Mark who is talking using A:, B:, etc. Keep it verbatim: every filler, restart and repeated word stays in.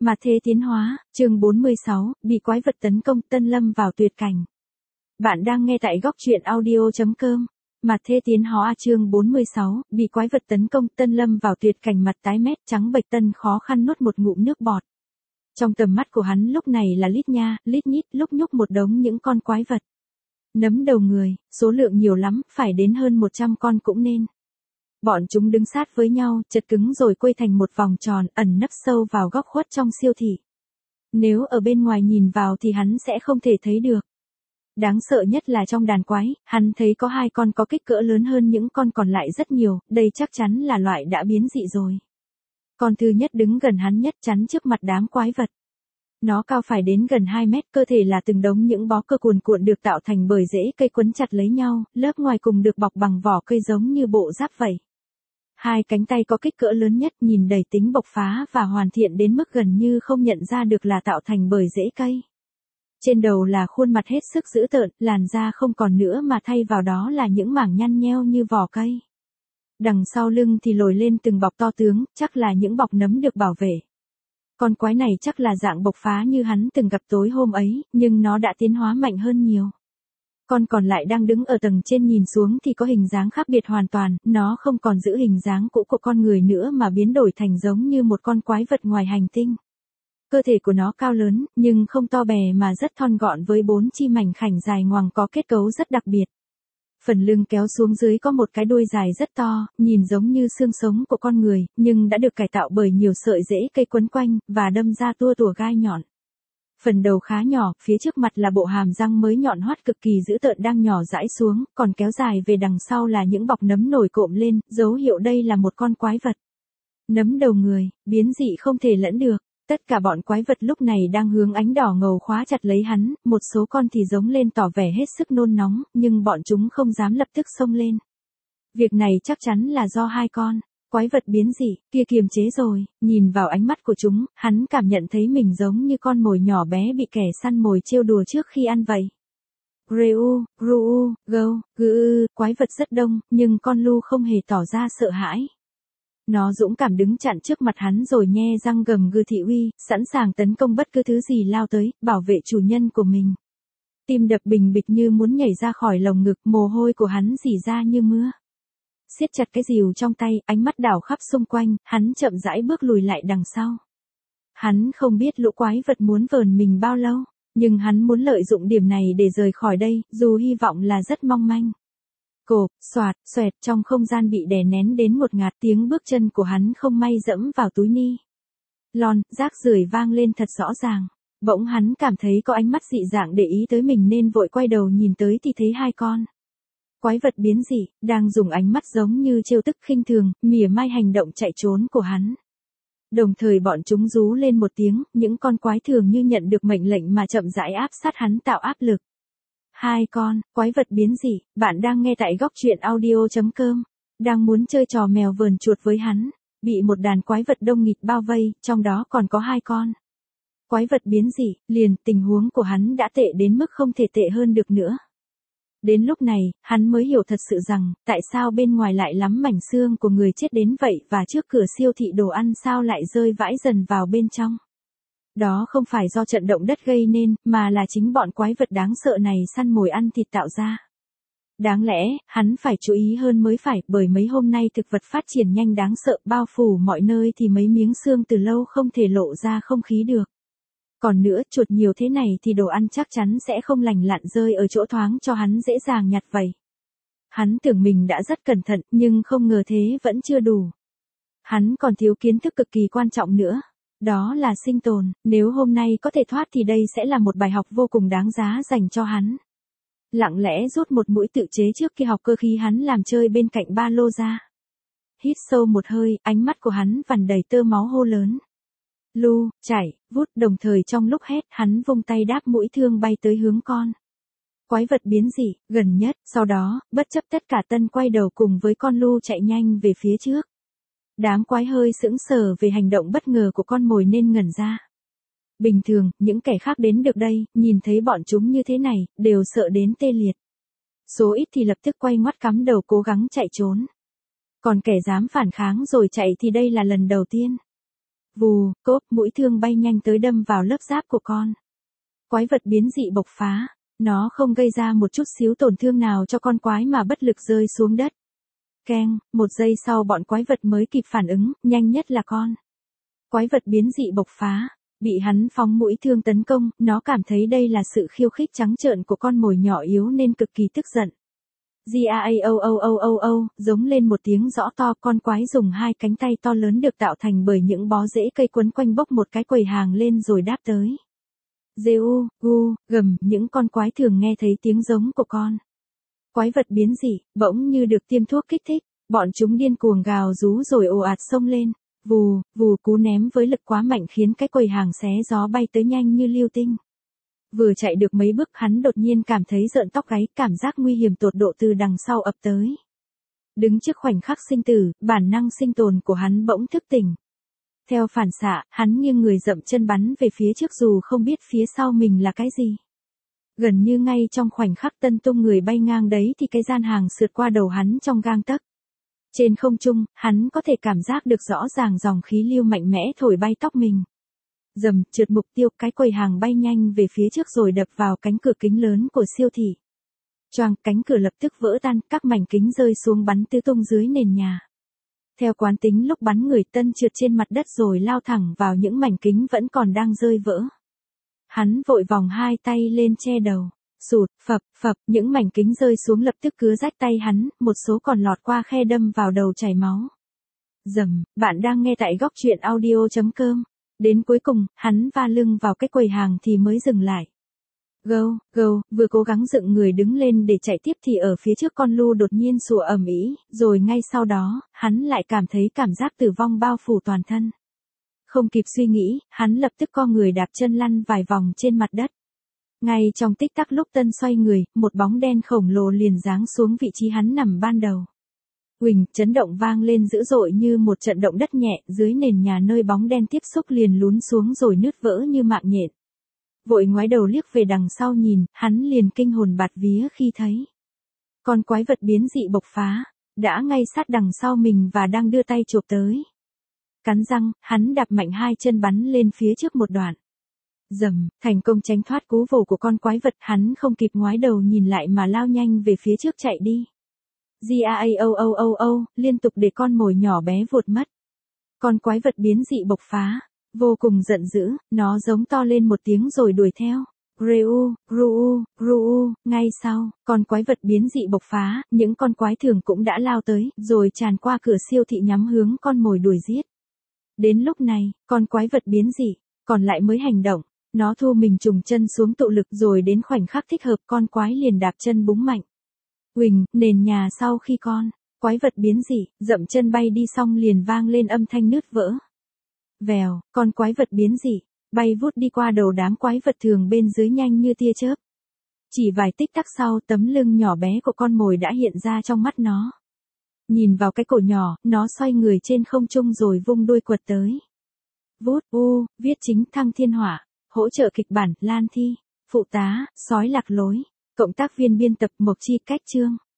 A: Mà thế tiến hóa, chương bốn mươi sáu, bị quái vật tấn công, Tân Lâm vào tuyệt cảnh. Bạn đang nghe tại góc truyện audio.com. Mà thế tiến hóa chương bốn mươi sáu, bị quái vật tấn công, Tân Lâm vào tuyệt cảnh, mặt tái mét trắng bệch, Tân khó khăn nuốt một ngụm nước bọt. Trong tầm mắt của hắn lúc này là lít nha, lít nhít, lúc nhúc một đống những con quái vật. Nấm đầu người, số lượng nhiều lắm, phải đến hơn một trăm con cũng nên. Bọn chúng đứng sát với nhau, chật cứng rồi quây thành một vòng tròn, ẩn nấp sâu vào góc khuất trong siêu thị. Nếu ở bên ngoài nhìn vào thì hắn sẽ không thể thấy được. Đáng sợ nhất là trong đàn quái, hắn thấy có hai con có kích cỡ lớn hơn những con còn lại rất nhiều, đây chắc chắn là loại đã biến dị rồi. Con thứ nhất đứng gần hắn nhất, chắn trước mặt đám quái vật. Nó cao phải đến gần hai mét, cơ thể là từng đống những bó cơ cuồn cuộn được tạo thành bởi rễ cây quấn chặt lấy nhau, lớp ngoài cùng được bọc bằng vỏ cây giống như bộ giáp vậy. Hai cánh tay có kích cỡ lớn nhất, nhìn đầy tính bộc phá và hoàn thiện đến mức gần như không nhận ra được là tạo thành bởi rễ cây. Trên đầu là khuôn mặt hết sức dữ tợn, làn da không còn nữa mà thay vào đó là những mảng nhăn nheo như vỏ cây. Đằng sau lưng thì lồi lên từng bọc to tướng, chắc là những bọc nấm được bảo vệ. Con quái này chắc là dạng bộc phá như hắn từng gặp tối hôm ấy, nhưng nó đã tiến hóa mạnh hơn nhiều. Con còn lại đang đứng ở tầng trên nhìn xuống thì có hình dáng khác biệt hoàn toàn, nó không còn giữ hình dáng cũ của con người nữa mà biến đổi thành giống như một con quái vật ngoài hành tinh. Cơ thể của nó cao lớn, nhưng không to bè mà rất thon gọn với bốn chi mảnh khảnh dài ngoằng có kết cấu rất đặc biệt. Phần lưng kéo xuống dưới có một cái đuôi dài rất to, nhìn giống như xương sống của con người, nhưng đã được cải tạo bởi nhiều sợi rễ cây quấn quanh, và đâm ra tua tủa gai nhọn. Phần đầu khá nhỏ, phía trước mặt là bộ hàm răng mới nhọn hoắt cực kỳ dữ tợn đang nhỏ rãi xuống, còn kéo dài về đằng sau là những bọc nấm nổi cộm lên, dấu hiệu đây là một con quái vật. Nấm đầu người, biến dị không thể lẫn được. Tất cả bọn quái vật lúc này đang hướng ánh đỏ ngầu khóa chặt lấy hắn, một số con thì giống lên tỏ vẻ hết sức nôn nóng, nhưng bọn chúng không dám lập tức xông lên. Việc này chắc chắn là do hai con quái vật biến dị kia kiềm chế rồi, nhìn vào ánh mắt của chúng, hắn cảm nhận thấy mình giống như con mồi nhỏ bé bị kẻ săn mồi trêu đùa trước khi ăn vậy. Greu, Gru, Gâu, Gư, quái vật rất đông, nhưng con Lu không hề tỏ ra sợ hãi. Nó dũng cảm đứng chặn trước mặt hắn rồi nhe răng gầm gừ thị uy, sẵn sàng tấn công bất cứ thứ gì lao tới, bảo vệ chủ nhân của mình. Tim đập bình bịch như muốn nhảy ra khỏi lồng ngực, mồ hôi của hắn rỉ ra như mưa. Siết chặt cái rìu trong tay, ánh mắt đảo khắp xung quanh, hắn chậm rãi bước lùi lại đằng sau. Hắn không biết lũ quái vật muốn vờn mình bao lâu, nhưng hắn muốn lợi dụng điểm này để rời khỏi đây, dù hy vọng là rất mong manh. Cộp, xoạt, xoẹt, trong không gian bị đè nén đến ngột ngạt, tiếng bước chân của hắn không may dẫm vào túi ni lon, rác rưởi vang lên thật rõ ràng. Bỗng hắn cảm thấy có ánh mắt dị dạng để ý tới mình nên vội quay đầu nhìn tới thì thấy hai con quái vật biến dị, đang dùng ánh mắt giống như trêu tức khinh thường, mỉa mai hành động chạy trốn của hắn. Đồng thời bọn chúng rú lên một tiếng, những con quái thường như nhận được mệnh lệnh mà chậm rãi áp sát hắn tạo áp lực. Hai con quái vật biến dị, bạn đang nghe tại góc truyện audio.com, đang muốn chơi trò mèo vờn chuột với hắn, bị một đàn quái vật đông nghịt bao vây, trong đó còn có hai con quái vật biến dị, liền tình huống của hắn đã tệ đến mức không thể tệ hơn được nữa. Đến lúc này, hắn mới hiểu thật sự rằng, tại sao bên ngoài lại lắm mảnh xương của người chết đến vậy và trước cửa siêu thị đồ ăn sao lại rơi vãi dần vào bên trong. Đó không phải do trận động đất gây nên, mà là chính bọn quái vật đáng sợ này săn mồi ăn thịt tạo ra. Đáng lẽ, hắn phải chú ý hơn mới phải, bởi mấy hôm nay thực vật phát triển nhanh đáng sợ, bao phủ mọi nơi thì mấy miếng xương từ lâu không thể lộ ra không khí được. Còn nữa, chuột nhiều thế này thì đồ ăn chắc chắn sẽ không lành lặn rơi ở chỗ thoáng cho hắn dễ dàng nhặt vậy. Hắn tưởng mình đã rất cẩn thận, nhưng không ngờ thế vẫn chưa đủ. Hắn còn thiếu kiến thức cực kỳ quan trọng nữa. Đó là sinh tồn, nếu hôm nay có thể thoát thì đây sẽ là một bài học vô cùng đáng giá dành cho hắn. Lặng lẽ rút một mũi tự chế trước khi học cơ khí hắn làm chơi bên cạnh ba lô ra. Hít sâu một hơi, ánh mắt của hắn vằn đầy tơ máu hô lớn. Lu, chảy, vút, đồng thời trong lúc hét hắn vung tay đáp mũi thương bay tới hướng con quái vật biến dị, gần nhất, sau đó, bất chấp tất cả Tân quay đầu cùng với con Lu chạy nhanh về phía trước. Đám quái hơi sững sờ về hành động bất ngờ của con mồi nên ngẩn ra. Bình thường, những kẻ khác đến được đây, nhìn thấy bọn chúng như thế này, đều sợ đến tê liệt. Số ít thì lập tức quay ngoắt cắm đầu cố gắng chạy trốn. Còn kẻ dám phản kháng rồi chạy thì đây là lần đầu tiên. Vù, cốp, mũi thương bay nhanh tới đâm vào lớp giáp của con quái vật biến dị bộc phá. Nó không gây ra một chút xíu tổn thương nào cho con quái mà bất lực rơi xuống đất. Keng, một giây sau bọn quái vật mới kịp phản ứng, nhanh nhất là con quái vật biến dị bộc phá. Bị hắn phóng mũi thương tấn công, nó cảm thấy đây là sự khiêu khích trắng trợn của con mồi nhỏ yếu nên cực kỳ tức giận. Gaao, giống lên một tiếng rõ to, con quái dùng hai cánh tay to lớn được tạo thành bởi những bó rễ cây quấn quanh bốc một cái quầy hàng lên rồi đáp tới. Geu, gu, gầm, những con quái thường nghe thấy tiếng giống của con quái vật biến dị, bỗng như được tiêm thuốc kích thích, bọn chúng điên cuồng gào rú rồi ồ ạt xông lên. Vù, vù, cú ném với lực quá mạnh khiến cái quầy hàng xé gió bay tới nhanh như lưu tinh. Vừa chạy được mấy bước hắn đột nhiên cảm thấy rợn tóc gáy, cảm giác nguy hiểm tột độ từ đằng sau ập tới. Đứng trước khoảnh khắc sinh tử, bản năng sinh tồn của hắn bỗng thức tỉnh. Theo phản xạ, hắn nghiêng người dậm chân bắn về phía trước dù không biết phía sau mình là cái gì. Gần như ngay trong khoảnh khắc tân tung người bay ngang đấy thì cái gian hàng sượt qua đầu hắn trong gang tấc. Trên không trung, hắn có thể cảm giác được rõ ràng dòng khí lưu mạnh mẽ thổi bay tóc mình. Dầm, trượt mục tiêu, cái quầy hàng bay nhanh về phía trước rồi đập vào cánh cửa kính lớn của siêu thị. Choang, cánh cửa lập tức vỡ tan, các mảnh kính rơi xuống bắn tứ tung dưới nền nhà. Theo quán tính lúc bắn người tân trượt trên mặt đất rồi lao thẳng vào những mảnh kính vẫn còn đang rơi vỡ. Hắn vội vòng hai tay lên che đầu. Sụt, phập, phập, những mảnh kính rơi xuống lập tức cứa rách tay hắn, một số còn lọt qua khe đâm vào đầu chảy máu. Dầm, bạn đang nghe tại góc truyện audio chấm com. Đến cuối cùng, hắn va lưng vào cái quầy hàng thì mới dừng lại. Go, go, vừa cố gắng dựng người đứng lên để chạy tiếp thì ở phía trước con lu đột nhiên sủa ầm ĩ, rồi ngay sau đó, hắn lại cảm thấy cảm giác tử vong bao phủ toàn thân. Không kịp suy nghĩ, hắn lập tức co người đạp chân lăn vài vòng trên mặt đất. Ngay trong tích tắc lúc tân xoay người, một bóng đen khổng lồ liền giáng xuống vị trí hắn nằm ban đầu. Huỳnh, chấn động vang lên dữ dội như một trận động đất nhẹ, dưới nền nhà nơi bóng đen tiếp xúc liền lún xuống rồi nứt vỡ như mạng nhện. Vội ngoái đầu liếc về đằng sau nhìn, hắn liền kinh hồn bạt vía khi thấy con quái vật biến dị bộc phá, đã ngay sát đằng sau mình và đang đưa tay chộp tới. Cắn răng, hắn đạp mạnh hai chân bắn lên phía trước một đoạn. Dầm, thành công tránh thoát cú vồ của con quái vật, hắn không kịp ngoái đầu nhìn lại mà lao nhanh về phía trước chạy đi. Gaao, liên tục để con mồi nhỏ bé vụt mất. Con quái vật biến dị bộc phá, vô cùng giận dữ, nó giống to lên một tiếng rồi đuổi theo. Greu, gruu, gruu, ngay sau, con quái vật biến dị bộc phá, những con quái thường cũng đã lao tới, rồi tràn qua cửa siêu thị nhắm hướng con mồi đuổi giết. Đến lúc này, con quái vật biến dị, còn lại mới hành động. Nó thu mình trùng chân xuống tụ lực rồi đến khoảnh khắc thích hợp con quái liền đạp chân búng mạnh. Huỳnh, nền nhà sau khi con quái vật biến dị, dậm chân bay đi xong liền vang lên âm thanh nứt vỡ. Vèo, con quái vật biến dị, bay vút đi qua đầu đám quái vật thường bên dưới nhanh như tia chớp. Chỉ vài tích tắc sau tấm lưng nhỏ bé của con mồi đã hiện ra trong mắt nó. Nhìn vào cái cổ nhỏ, nó xoay người trên không trung rồi vung đuôi quật tới. Vút, u, viết chính Thăng Thiên Hỏa. Hỗ trợ kịch bản, Lan Thi. Phụ tá, Sói Lạc Lối. Cộng tác viên biên tập, Mộc Chi. Cách chương.